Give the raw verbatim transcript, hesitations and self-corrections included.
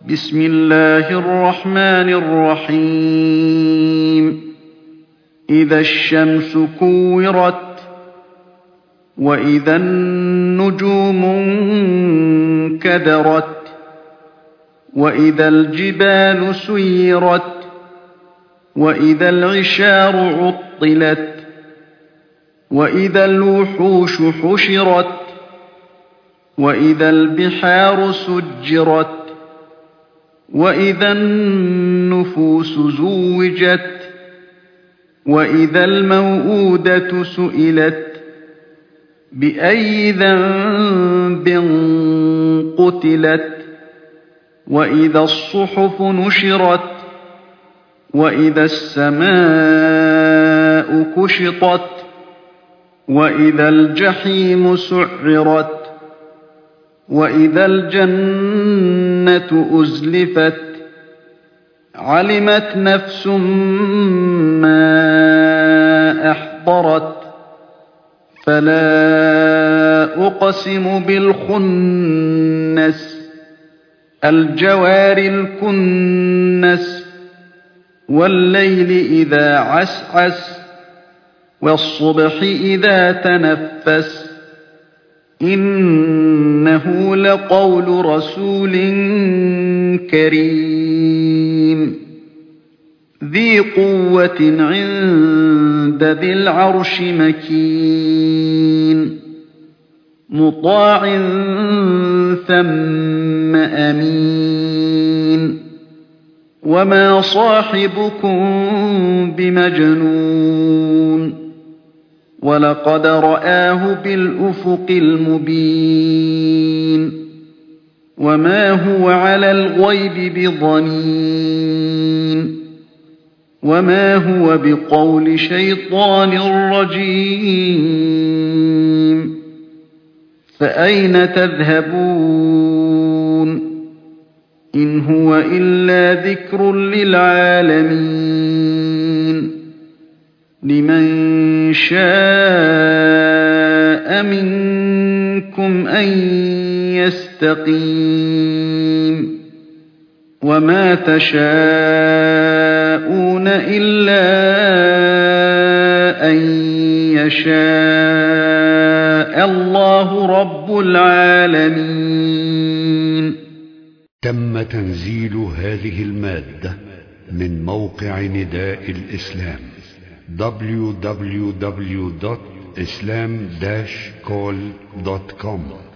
بسم الله الرحمن الرحيم إذا الشمس كورت وإذا النجوم انكدرت وإذا الجبال سيرت وإذا العشار عطلت وإذا الوحوش حشرت وإذا البحار سجرت وإذا النفوس زوجت وإذا الموءودة سئلت بأي ذنب قتلت وإذا الصحف نشرت وإذا السماء كشطت وإذا الجحيم سعرت وإذا الجنة أزلفت علمت نفس ما أحضرت فلا أقسم بالخنس الجوار الكنس والليل إذا عسعس والصبح إذا تنفس إنه لقول رسول كريم ذي قوة عند ذي العرش مكين مطاع ثم أمين وما صاحبكم بمجنون ولقد رآه بالأفق المبين وما هو على الغيب بضنين وما هو بقول شيطان رجيم فأين تذهبون إن هو إلا ذكر للعالمين لمن شاء منكم أن يستقيم وما تشاءون إلا أن يشاء الله رب العالمين. تم تنزيل هذه المادة من موقع نداء الإسلام دبليو دبليو دبليو دوت إسلام داش كول دوت كوم.